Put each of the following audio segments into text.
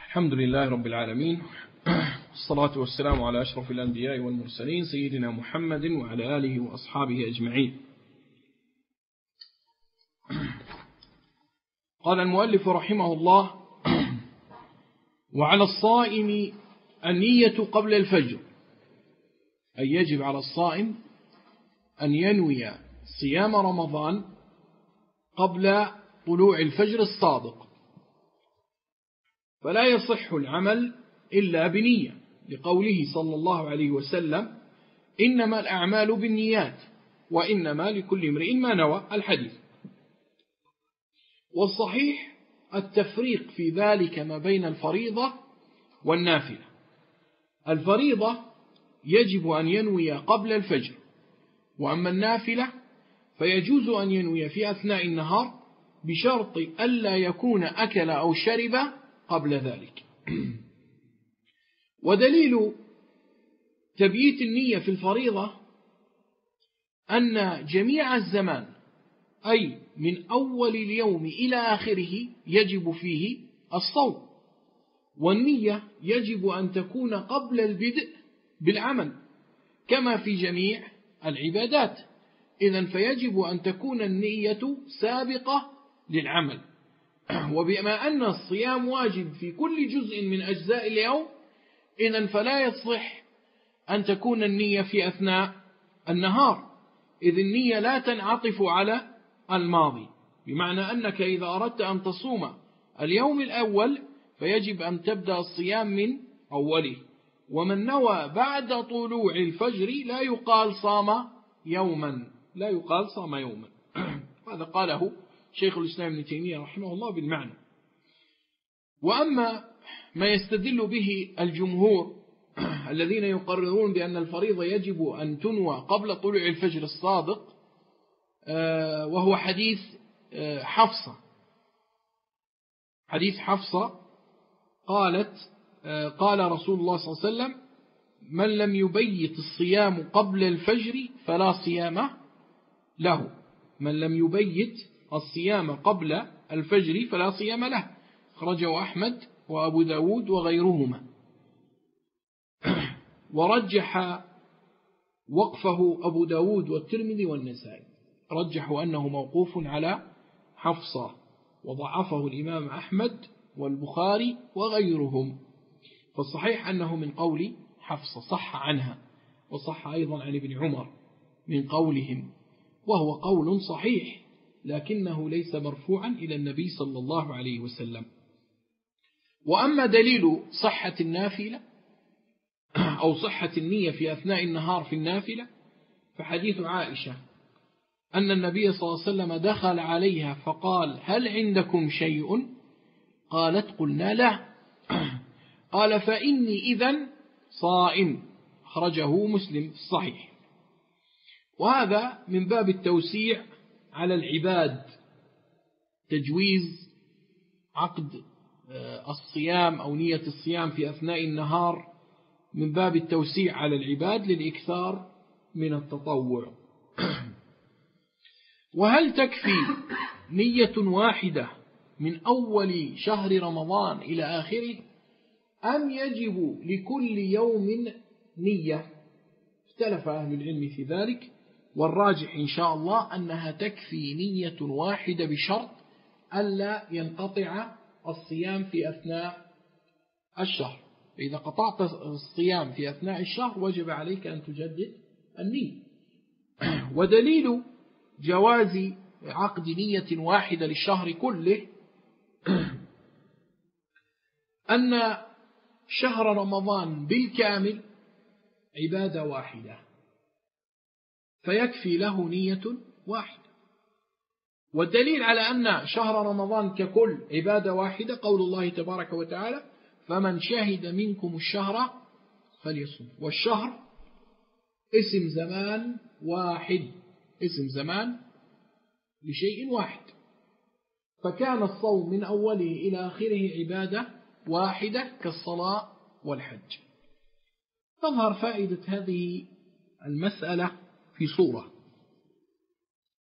الحمد لله رب العالمين، والصلاة والسلام على أشرف الأنبياء والمرسلين سيدنا محمد وعلى آله وأصحابه أجمعين. قال المؤلف رحمه الله: وعلى الصائم النية قبل الفجر، أي يجب على الصائم أن ينوي صيام رمضان قبل طلوع الفجر الصادق، فلا يصح العمل إلا بنية، لقوله صلى الله عليه وسلم: إنما الأعمال بالنيات وإنما لكل امرئ ما نوى، الحديث. والصحيح التفريق في ذلك ما بين الفريضة والنافلة. الفريضة يجب أن ينوي قبل الفجر، وأما النافلة فيجوز أن ينوي في أثناء النهار بشرط ألا يكون أكل أو شرب قبل ذلك. ودليل تبييت النية في الفريضة أن جميع الزمان، أي من أول اليوم إلى آخره، يجب فيه الصوم، والنية يجب أن تكون قبل البدء بالعمل كما في جميع العبادات. إذن فيجب أن تكون النية سابقة للعمل. وبما أن الصيام واجب في كل جزء من أجزاء اليوم، إذن فلا يصح أن تكون النية في أثناء النهار، إذ النية لا تنعطف على الماضي، بمعنى أنك إذا أردت أن تصوم اليوم الأول فيجب أن تبدأ الصيام من أوله، ومن نوى بعد طلوع الفجر لا يقال صام يوما، لا يقال صام يوما. هذا قاله شيخ الإسلام ابن تيمية رحمه الله بالمعنى. وأما ما يستدل به الجمهور الذين يقررون بأن الفريضة يجب أن تنوى قبل طلوع الفجر الصادق، وهو حديث حفصة. حديث حفصة قالت: قال رسول الله صلى الله عليه وسلم: من لم يبيت الصيام قبل الفجر فلا صيام له. من لم يبيت الصيام قبل الفجر فلا صيام له، أخرجه أحمد وأبو داود وغيرهما. ورجح وقفه أبو داود والترمذي والنسائي، رجحوا أنه موقوف على حفصة، وضعفه الإمام أحمد والبخاري وغيرهم. فالصحيح أنه من قول حفصة، صح عنها، وصح أيضا عن ابن عمر من قولهم، وهو قول صحيح، لكنه ليس مرفوعا إلى النبي صلى الله عليه وسلم. وأما دليل صحة النافلة أو صحة النية في أثناء النهار في النافلة فحديث عائشة أن النبي صلى الله عليه وسلم دخل عليها فقال: هل عندكم شيء؟ قالت: قلنا لا. قال: فإني إذن صائم، أخرجه مسلم في الصحيح. وهذا من باب التوسيع على العباد، تجويز عقد الصيام أو نية الصيام في أثناء النهار من باب التوسيع على العباد للإكثار من التطوع. وهل تكفي نية واحدة من أول شهر رمضان إلى آخره، أم يجب لكل يوم نية؟ اختلف أهل العلم في ذلك، والراجح إن شاء الله أنها تكفي نية واحدة بشرط ألا ينقطع الصيام في أثناء الشهر. فإذا قطعت الصيام في أثناء الشهر وجب عليك أن تجدد النية. ودليل جواز عقد نية واحدة للشهر كله أن شهر رمضان بالكامل عبادة واحدة، فيكفي له نية واحدة. والدليل على أن شهر رمضان ككل عبادة واحدة قول الله تبارك وتعالى: فمن شهد منكم الشهر فليصم. والشهر اسم زمان واحد، اسم زمان لشيء واحد، فكان الصوم من أوله إلى آخره عبادة واحدة كالصلاة والحج. تظهر فائدة هذه المسألة في صورة: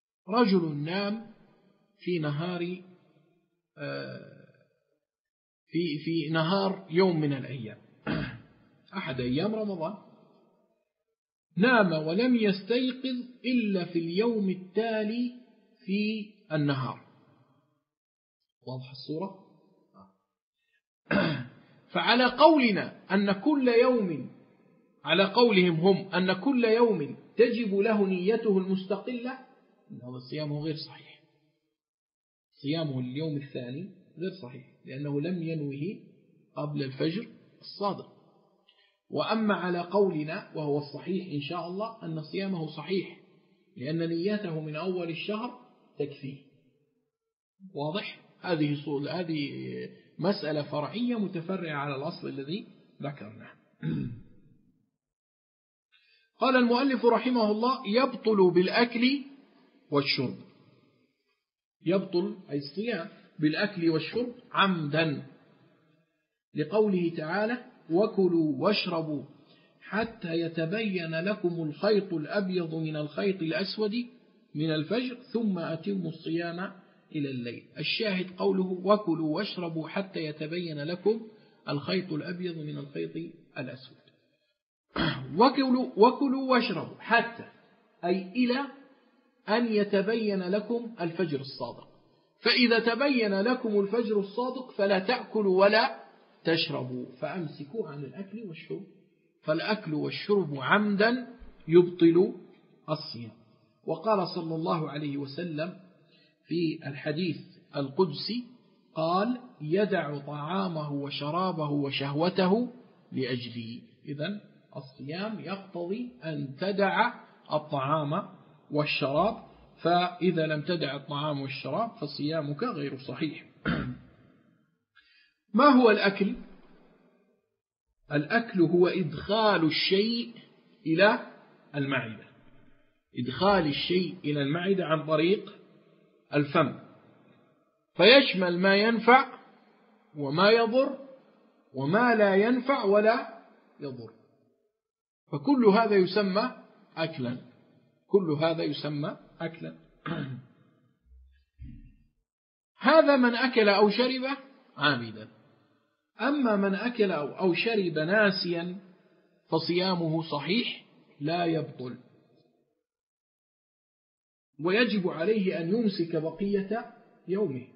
رجل نام في في نهار يوم من الأيام أحد أيام رمضان، نام ولم يستيقظ إلا في اليوم التالي في النهار. واضح الصورة؟ فعلى قولنا أن كل يوم، على قولهم هم أن كل يوم تجب له نيته المستقلة، هذا صيامه غير صحيح. صيامه اليوم الثاني غير صحيح لأنه لم ينوه قبل الفجر الصادق. وأما على قولنا وهو الصحيح إن شاء الله أن صيامه صحيح لأن نيته من أول الشهر تكفيه. واضح؟ هذه مسألة فرعية متفرعة على الأصل الذي ذكرناه. قال المؤلف رحمه الله: يبطل بالأكل والشرب. يبطل أي الصيام بالأكل والشرب عمدا، لقوله تعالى: وكلوا واشربوا حتى يتبين لكم الخيط الأبيض من الخيط الأسود من الفجر ثم أتموا الصيام إلى الليل. الشاهد قوله: وكلوا واشربوا حتى يتبين لكم الخيط الأبيض من الخيط الأسود. وكلوا واشربوا حتى أي إلى أن يتبين لكم الفجر الصادق، فإذا تبين لكم الفجر الصادق فلا تأكلوا ولا تشربوا، فأمسكوا عن الأكل والشرب. فالأكل والشرب عمدا يبطل الصيام. وقال صلى الله عليه وسلم في الحديث القدسي قال: يدع طعامه وشرابه وشهوته لأجلي. إذن الصيام يقتضي أن تدع الطعام والشراب، فإذا لم تدع الطعام والشراب فصيامك غير صحيح. ما هو الأكل؟ الأكل هو إدخال الشيء إلى المعدة، إدخال الشيء إلى المعدة عن طريق الفم، فيشمل ما ينفع وما يضر وما لا ينفع ولا يضر، فكل هذا يسمى أكلا، كل هذا يسمى أكلا. هذا من أكل أو شرب عامدا. أما من أكل أو شرب ناسيا فصيامه صحيح لا يبطل، ويجب عليه أن يمسك بقية يومه،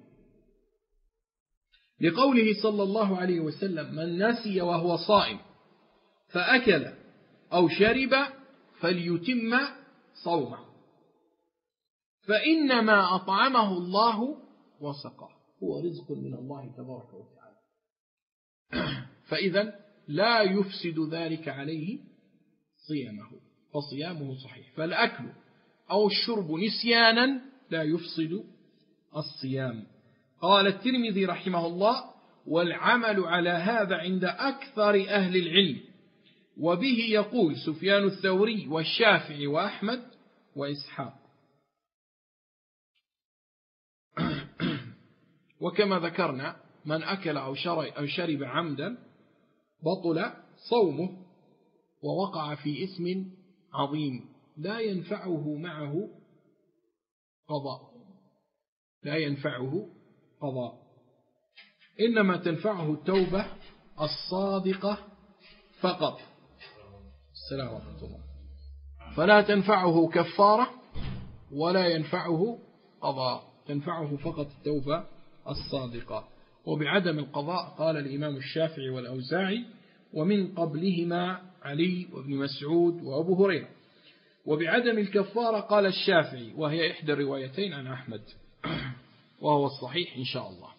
لقوله صلى الله عليه وسلم: من نسي وهو صائم فأكل أو شرب فليتم صومه، فإنما أطعمه الله وسقاه، هو رزق من الله تبارك وتعالى. فإذا لا يفسد ذلك عليه صيامه، فصيامه صحيح. فالأكل أو الشرب نسيانا لا يفسد الصيام. قال الترمذي رحمه الله: والعمل على هذا عند أكثر أهل العلم، وبه يقول سفيان الثوري والشافعي وأحمد وإسحاق. وكما ذكرنا من أكل أو شرب عمدا بطل صومه، ووقع في إثم عظيم لا ينفعه معه قضاء، لا ينفعه قضاء، إنما تنفعه التوبة الصادقة فقط. السلام ورحمة الله. فلا تنفعه كفارة ولا ينفعه قضاء، تنفعه فقط التوبة الصادقة. وبعدم القضاء قال الإمام الشافعي والأوزاعي، ومن قبلهما علي وابن مسعود وأبو هريرة. وبعدم الكفارة قال الشافعي، وهي إحدى الروايتين عن أحمد، وهو الصحيح إن شاء الله.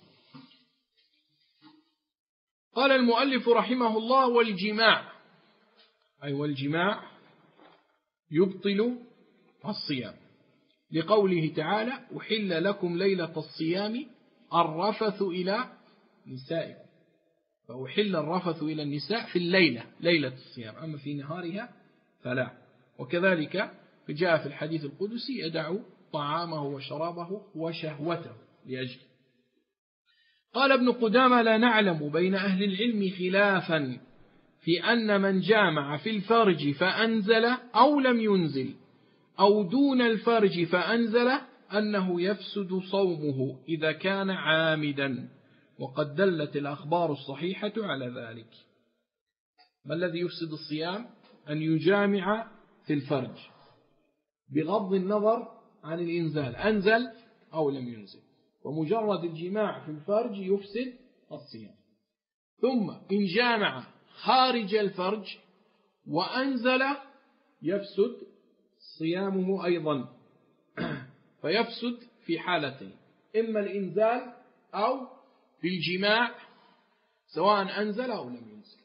قال المؤلف رحمه الله: والجماع، أي والجماع يبطل الصيام، لقوله تعالى: أحل لكم ليلة الصيام الرفث إلى نسائكم، فأحل الرفث إلى النساء في الليلة، ليلة الصيام، أما في نهارها فلا. وكذلك جاء في الحديث القدسي: يدع طعامه وشرابه وشهوته لأجل. قال ابن قدامة: لا نعلم بين أهل العلم خلافا في أن من جامع في الفرج فأنزل أو لم ينزل أو دون الفرج فأنزل أنه يفسد صومه إذا كان عامدا، وقد دلت الأخبار الصحيحة على ذلك. ما الذي يفسد الصيام؟ أن يجامع في الفرج بغض النظر عن الإنزال، أنزل أو لم ينزل، ومجرد الجماع في الفرج يفسد الصيام. ثم إن جامع خارج الفرج وأنزل يفسد صيامه أيضا، فيفسد في حالتين: إما الإنزال أو بالجماع سواء أنزل أو لم ينزل.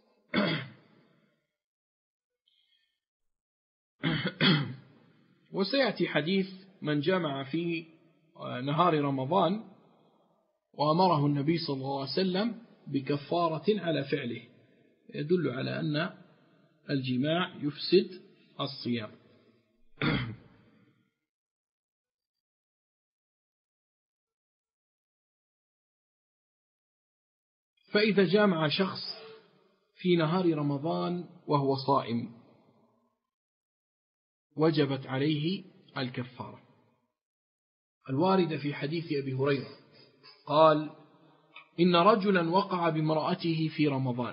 وسيأتي حديث من جمع في نهار رمضان وأمره النبي صلى الله عليه وسلم بكفارة على فعله، يدل على أن الجماع يفسد الصيام. فإذا جامع شخص في نهار رمضان وهو صائم وجبت عليه الكفارة الواردة في حديث أبي هريرة قال: إن رجلا وقع بامرأته في رمضان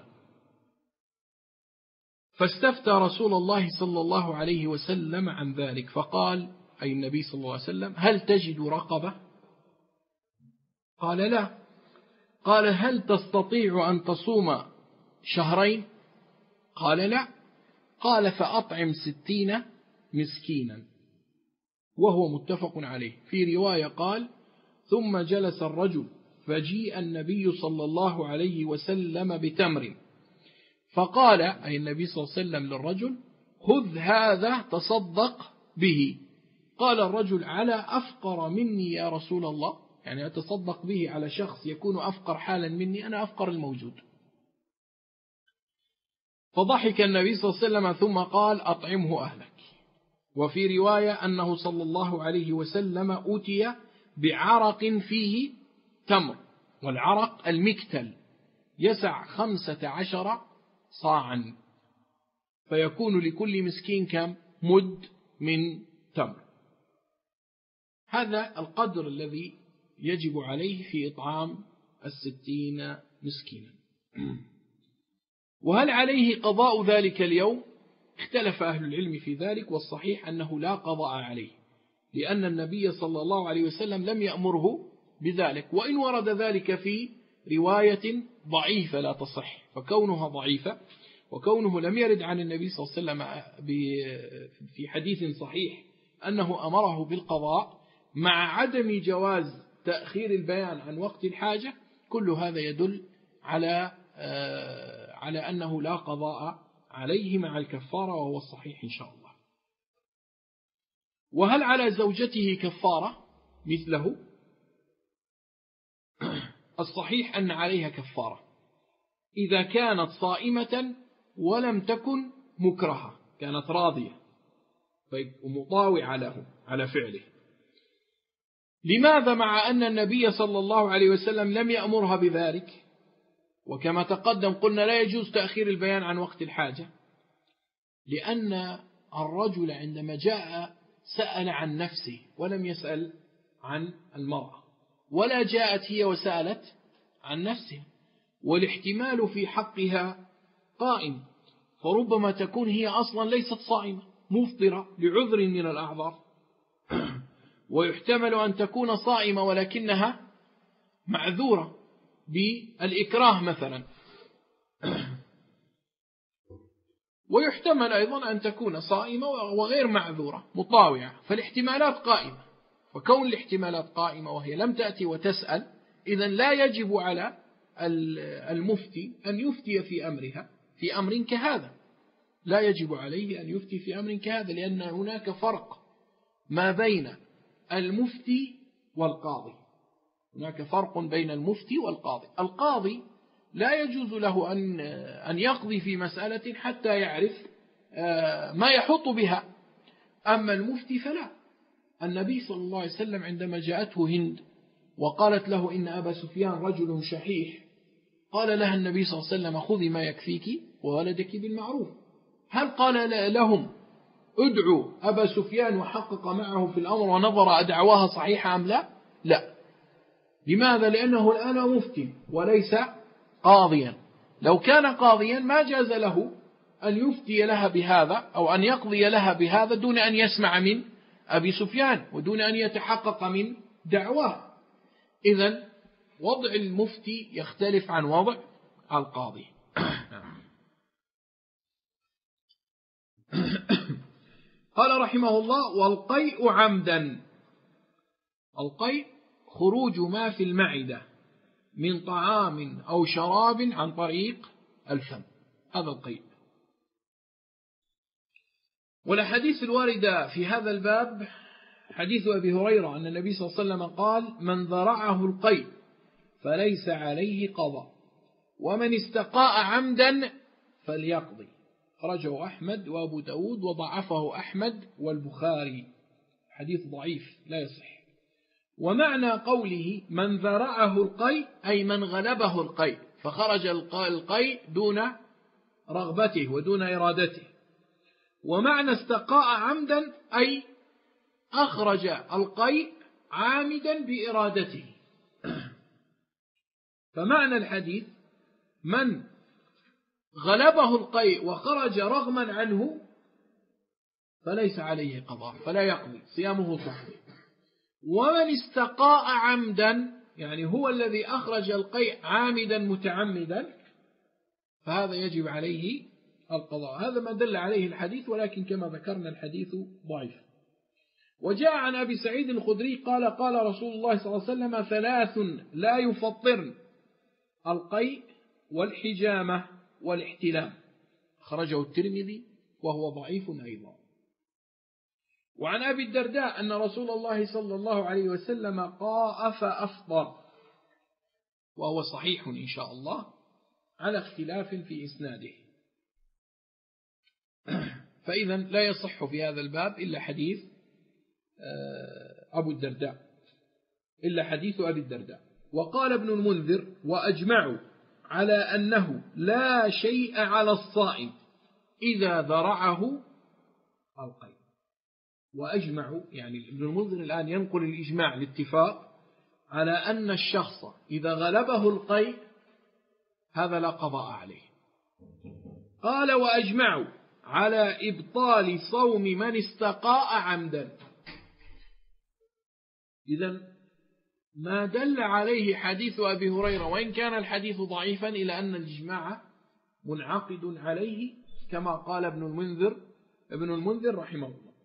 فاستفتى رسول الله صلى الله عليه وسلم عن ذلك، فقال أي النبي صلى الله عليه وسلم: هل تجد رقبة؟ قال: لا. قال: هل تستطيع أن تصوم شهرين؟ قال: لا. قال: فأطعم 60 مسكينا، وهو متفق عليه. في رواية قال: ثم جلس الرجل فجيء النبي صلى الله عليه وسلم بتمر، فقال أي النبي صلى الله عليه وسلم للرجل: خذ هذا تصدق به. قال الرجل: على أفقر مني يا رسول الله؟ يعني أتصدق به على شخص يكون أفقر حالا مني، أنا أفقر الموجود. فضحك النبي صلى الله عليه وسلم ثم قال: أطعمه أهلك. وفي رواية أنه صلى الله عليه وسلم أتي بعرق فيه تمر، والعرق المكتل يسع 15 صاعا، فيكون لكل مسكين كم؟ مد من تمر. هذا القدر الذي يجب عليه في إطعام 60 مسكينا. وهل عليه قضاء ذلك اليوم؟ اختلف أهل العلم في ذلك، والصحيح أنه لا قضاء عليه، لأن النبي صلى الله عليه وسلم لم يأمره بذلك، وإن ورد ذلك في رواية ضعيفة لا تصح، فكونها ضعيفة وكونه لم يرد عن النبي صلى الله عليه وسلم في حديث صحيح أنه أمره بالقضاء، مع عدم جواز تأخير البيان عن وقت الحاجة، كل هذا يدل على أنه لا قضاء عليه مع الكفارة، وهو الصحيح إن شاء الله. وهل على زوجته كفارة مثله؟ الصحيح أن عليها كفارة إذا كانت صائمة ولم تكن مكرهة، كانت راضية ومطاوعة له على فعله. لماذا مع أن النبي صلى الله عليه وسلم لم يأمرها بذلك؟ وكما تقدم قلنا لا يجوز تأخير البيان عن وقت الحاجة، لأن الرجل عندما جاء سأل عن نفسه ولم يسأل عن المرأة، ولا جاءت هي وسألت عن نفسها، والاحتمال في حقها قائم، فربما تكون هي أصلا ليست صائمة مفطرة لعذر من الأعذار، ويحتمل أن تكون صائمة ولكنها معذورة بالإكراه مثلا، ويحتمل أيضا أن تكون صائمة وغير معذورة مطاوعة، فالاحتمالات قائمة. فكون الاحتمالات قائمة وهي لم تأتي وتسأل، إذن لا يجب على المفتي أن يفتي في أمرها في أمر كهذا، لا يجب عليه أن يفتي في أمر كهذا، لأن هناك فرق ما بين المفتي والقاضي. هناك فرق بين المفتي والقاضي. القاضي لا يجوز له أن يقضي في مسألة حتى يعرف ما يحط بها، أما المفتي فلا. النبي صلى الله عليه وسلم عندما جاءته هند وقالت له إن أبا سفيان رجل شحيح، قال لها النبي صلى الله عليه وسلم: خذي ما يكفيك وولدك بالمعروف. هل قال لهم ادعوا أبا سفيان وحقق معه في الأمر ونظر أدعواها صحيحة أم لا؟ لا، لماذا؟ لأنه الآن مفتي وليس قاضيا. لو كان قاضيا ما جاز له أن يفتي لها بهذا أو أن يقضي لها بهذا دون أن يسمع من أبي سفيان ودون أن يتحقق من دعواه. إذن وضع المفتي يختلف عن وضع القاضي. قال رحمه الله: والقيء عمدا. القيء خروج ما في المعدة من طعام أو شراب عن طريق الفم، هذا القيء. والحديث الواردة في هذا الباب حديث أبي هريرة أن النبي صلى الله عليه وسلم قال: من ذرعه القيء فليس عليه قضاء، ومن استقاء عمدا فليقضي. خرجه أحمد وأبو داود وضعفه أحمد والبخاري، حديث ضعيف لا يصح. ومعنى قوله من ذرعه القيء أي من غلبه القيء، فخرج القيء دون رغبته ودون إرادته. ومعنى استقاء عمدا أي أخرج القيء عامدا بإرادته. فمعنى الحديث من غلبه القيء وخرج رغما عنه فليس عليه قضاء، فلا يقضي، صيامه صحيح. ومن استقاء عمدا يعني هو الذي أخرج القيء عامدا متعمدا فهذا يجب عليه القضاء. هذا ما دل عليه الحديث، ولكن كما ذكرنا الحديث ضعيف. وجاء عن أبي سعيد الخدري قال: قال رسول الله صلى الله عليه وسلم: ثلاث لا يفطرن: القيء والحجامة والاحتلام. خرجه الترمذي وهو ضعيف أيضا. وعن أبي الدرداء أن رسول الله صلى الله عليه وسلم قاء فأفطر، وهو صحيح إن شاء الله على اختلاف في إسناده. فإذا لا يصح في هذا الباب إلا حديث أبو الدرداء، إلا حديث أبي الدرداء. وقال ابن المنذر: وأجمعوا على أنه لا شيء على الصائم إذا ذرعه القيء. وأجمعوا يعني ابن المنذر الآن ينقل الإجماع، الاتفاق على أن الشخص إذا غلبه القيء هذا لا قضاء عليه. قال: وأجمعوا على إبطال صوم من استقاء عمدا. إذن ما دل عليه حديث أبي هريرة وإن كان الحديث ضعيفا إلى أن الإجماع منعقد عليه كما قال ابن المنذر رحمه الله.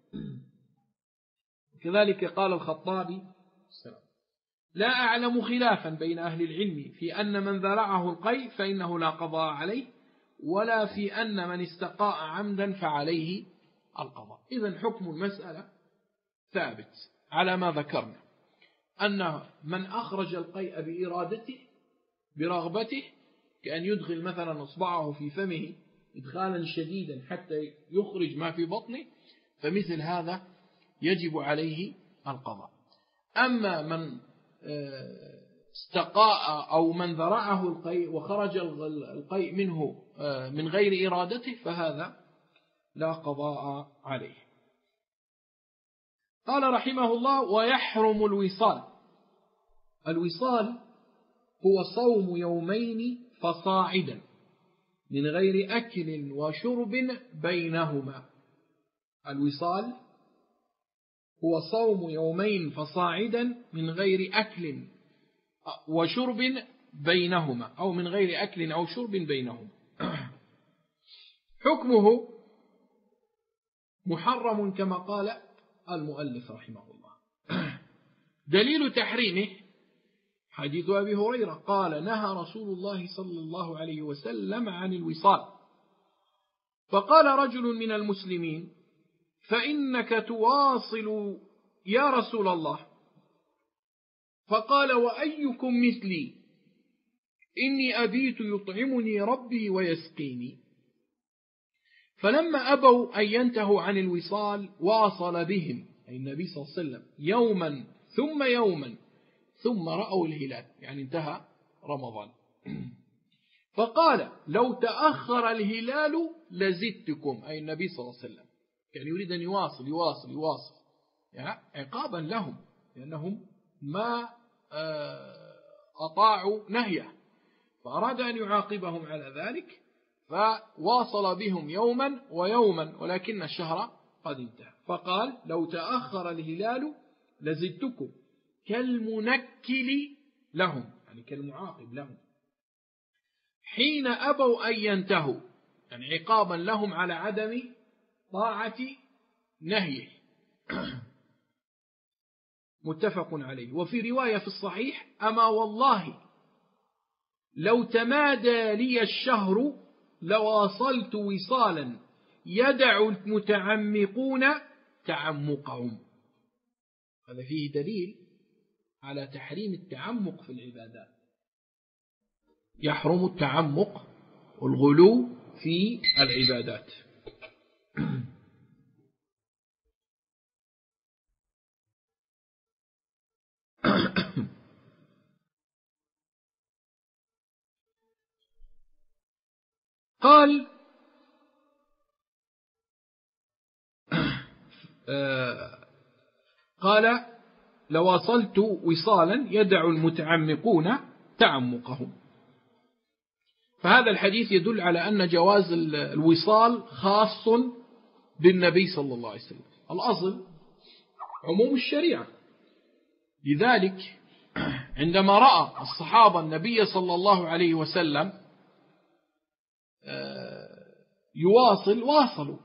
كذلك قال الخطابي: لا أعلم خلافا بين أهل العلم في أن من ذرعه القيء فإنه لا قضاء عليه، ولا في أن من استقاء عمدا فعليه القضاء. إذن حكم المسألة ثابت على ما ذكرنا، أن من أخرج القيء بإرادته برغبته، كأن يدخل مثلا أصبعه في فمه إدخالا شديدا حتى يخرج ما في بطنه، فمثل هذا يجب عليه القضاء. أما من استقاء أو من ذرعه القيء وخرج القيء منه من غير إرادته فهذا لا قضاء عليه. قال رحمه الله: ويحرم الوصال. الوصال هو صوم يومين فصاعدا من غير أكل وشرب بينهما. الوصال هو صوم يومين فصاعدا من غير أكل وشرب بينهما، أو من غير أكل أو شرب بينهما. حكمه محرم كما قال المؤلف رحمه الله. دليل تحريمه حديث أبي هريرة قال: نهى رسول الله صلى الله عليه وسلم عن الوصال. فقال رجل من المسلمين: فإنك تواصل يا رسول الله. فقال: وأيكم مثلي؟ إني أبيت يطعمني ربي ويسقيني. فلما أبوا أن ينتهوا عن الوصال واصل بهم أي النبي صلى الله عليه وسلم يوما ثم يوما ثم رأوا الهلال، يعني انتهى رمضان. فقال: لو تأخر الهلال لزدتكم، أي النبي صلى الله عليه وسلم، يعني يريد أن يواصل يعني عقابا لهم لأنهم ما أطاعوا نهيه، فأراد أن يعاقبهم على ذلك فواصل بهم يوما ويوما، ولكن الشهر قد انتهى، فقال لو تأخر الهلال لزدتكم كالمنكل لهم، يعني كالمعاقب لهم، حين أبوا أن ينتهوا، يعني عقابا لهم على عدم طاعة نهيه. متفق عليه. وفي رواية في الصحيح: أما والله لو تمادى لي الشهر لواصلت وصالا يدع المتعمقون تعمقهم. هذا فيه دليل على تحريم التعمق في العبادات، يحرم التعمق والغلو في العبادات. قال لواصلت وصالا يدع المتعمقون تعمقهم. فهذا الحديث يدل على أن جواز الوصال خاص بالنبي صلى الله عليه وسلم، الأصل عموم الشريعة. لذلك عندما رأى الصحابة النبي صلى الله عليه وسلم يواصل واصلوا.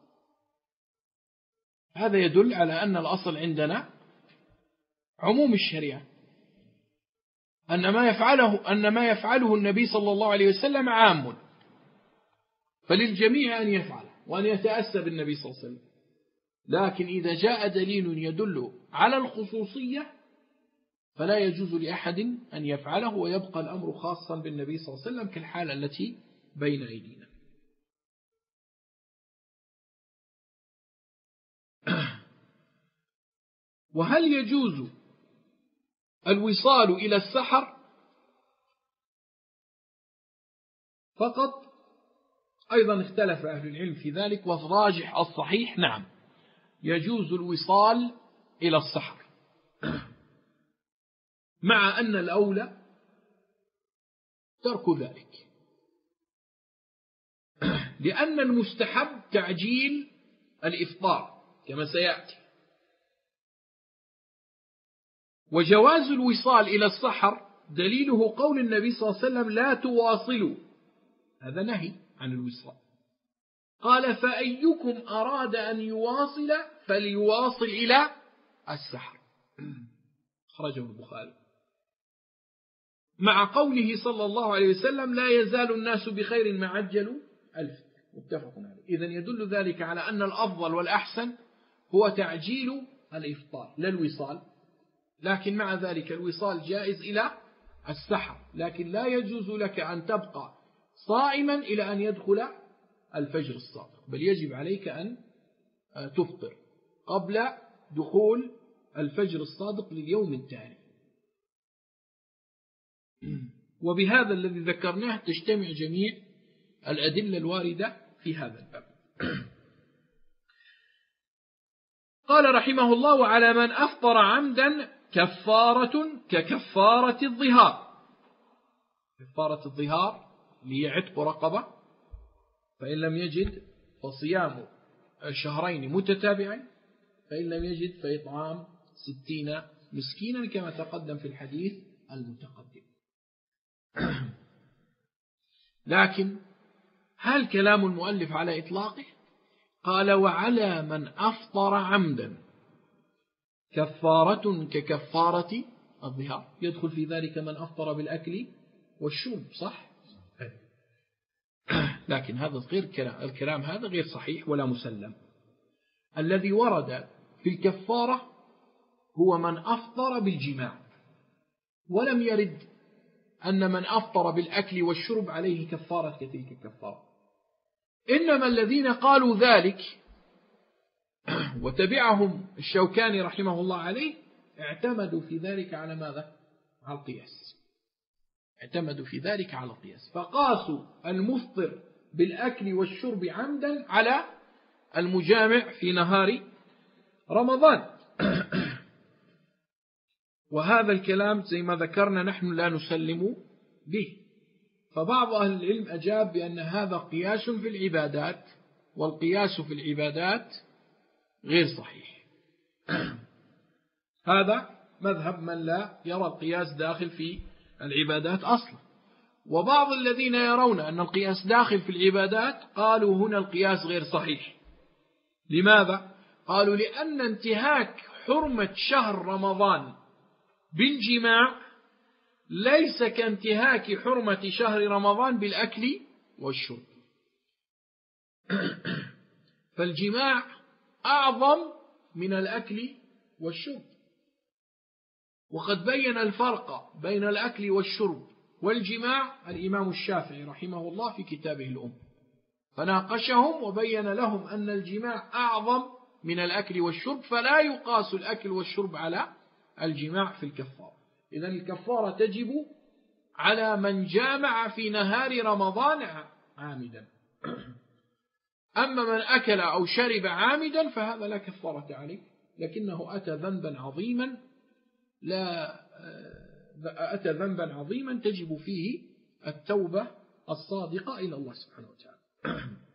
هذا يدل على أن الأصل عندنا عموم الشريعة، أن ما يفعله النبي صلى الله عليه وسلم عام، فللجميع أن يفعله وأن يتأسى بالنبي صلى الله عليه وسلم. لكن إذا جاء دليل يدل على الخصوصية فلا يجوز لأحد أن يفعله، ويبقى الأمر خاصا بالنبي صلى الله عليه وسلم كالحالة التي بين أيدينا. وهل يجوز الوصال إلى السحر فقط؟ أيضا اختلف أهل العلم في ذلك، والراجح الصحيح نعم، يجوز الوصال إلى السحر، مع أن الأولى ترك ذلك، لأن المستحب تعجيل الإفطار كما سيأتي. وجواز الوصال إلى السحر دليله قول النبي صلى الله عليه وسلم لا تواصلوا، هذا نهي عن الوصال. قال فأيكم أراد أن يواصل فليواصل إلى السحر، خرجه البخاري، مع قوله صلى الله عليه وسلم لا يزال الناس بخير ما عجلوا الفطر، متفق عليه. إذن يدل ذلك على أن الأفضل والأحسن هو تعجيل الإفطار لا الوصال، لكن مع ذلك الوصال جائز إلى السحر، لكن لا يجوز لك أن تبقى صائما إلى أن يدخل الفجر الصادق، بل يجب عليك أن تفطر قبل دخول الفجر الصادق لليوم التالي. وبهذا الذي ذكرناه تجتمع جميع الأدلة الواردة في هذا الباب. قال رحمه الله: وعلى من أفطر عمدا كفارة ككفارة الظهار. كفارة الظهار اللي هي عتق رقبة، فإن لم يجد فصيام شهرين متتابعين، فإن لم يجد فإطعام 60 مسكينا كما تقدم في الحديث المتقدم. لكن هل كلام المؤلف على إطلاقه؟ قال: وعلى من أفطر عمدا كفارة ككفارة الظهار، يدخل في ذلك من أفطر بالأكل والشرب، صح؟ لكن هذا غير الكلام هذا غير صحيح ولا مسلم. الذي ورد في الكفارة هو من أفطر بالجماع، ولم يرد أن من أفطر بالأكل والشرب عليه كفارة كتلك الكفارة. إنما الذين قالوا ذلك وتبعهم الشوكاني رحمه الله عليه اعتمدوا في ذلك على ماذا؟ على القياس. اعتمدوا في ذلك على القياس، فقاسوا المفطر بالأكل والشرب عمدا على المجامع في نهار رمضان. وهذا الكلام زي ما ذكرنا نحن لا نسلم به. فبعض أهل العلم أجاب بأن هذا قياس في العبادات، والقياس في العبادات غير صحيح. هذا مذهب من لا يرى القياس داخل في العبادات أصلا. وبعض الذين يرون أن القياس داخل في العبادات قالوا هنا القياس غير صحيح. لماذا؟ قالوا لأن انتهاك حرمة شهر رمضان بالجماع ليس كانتهاك حرمة شهر رمضان بالأكل والشرب. فالجماع أعظم من الأكل والشرب، وقد بين الفرق بين الأكل والشرب والجماع الإمام الشافعي رحمه الله في كتابه الأم، فناقشهم وبين لهم أن الجماع أعظم من الأكل والشرب، فلا يقاس الأكل والشرب على الجماع في الكفارة. إذن الكفارة تجب على من جامع في نهار رمضان عامدا. أما من أكل أو شرب عامدا فهذا لا كفارة عليه، لكنه أتى ذنبا عظيما تجب فيه التوبة الصادقة إلى الله سبحانه وتعالى.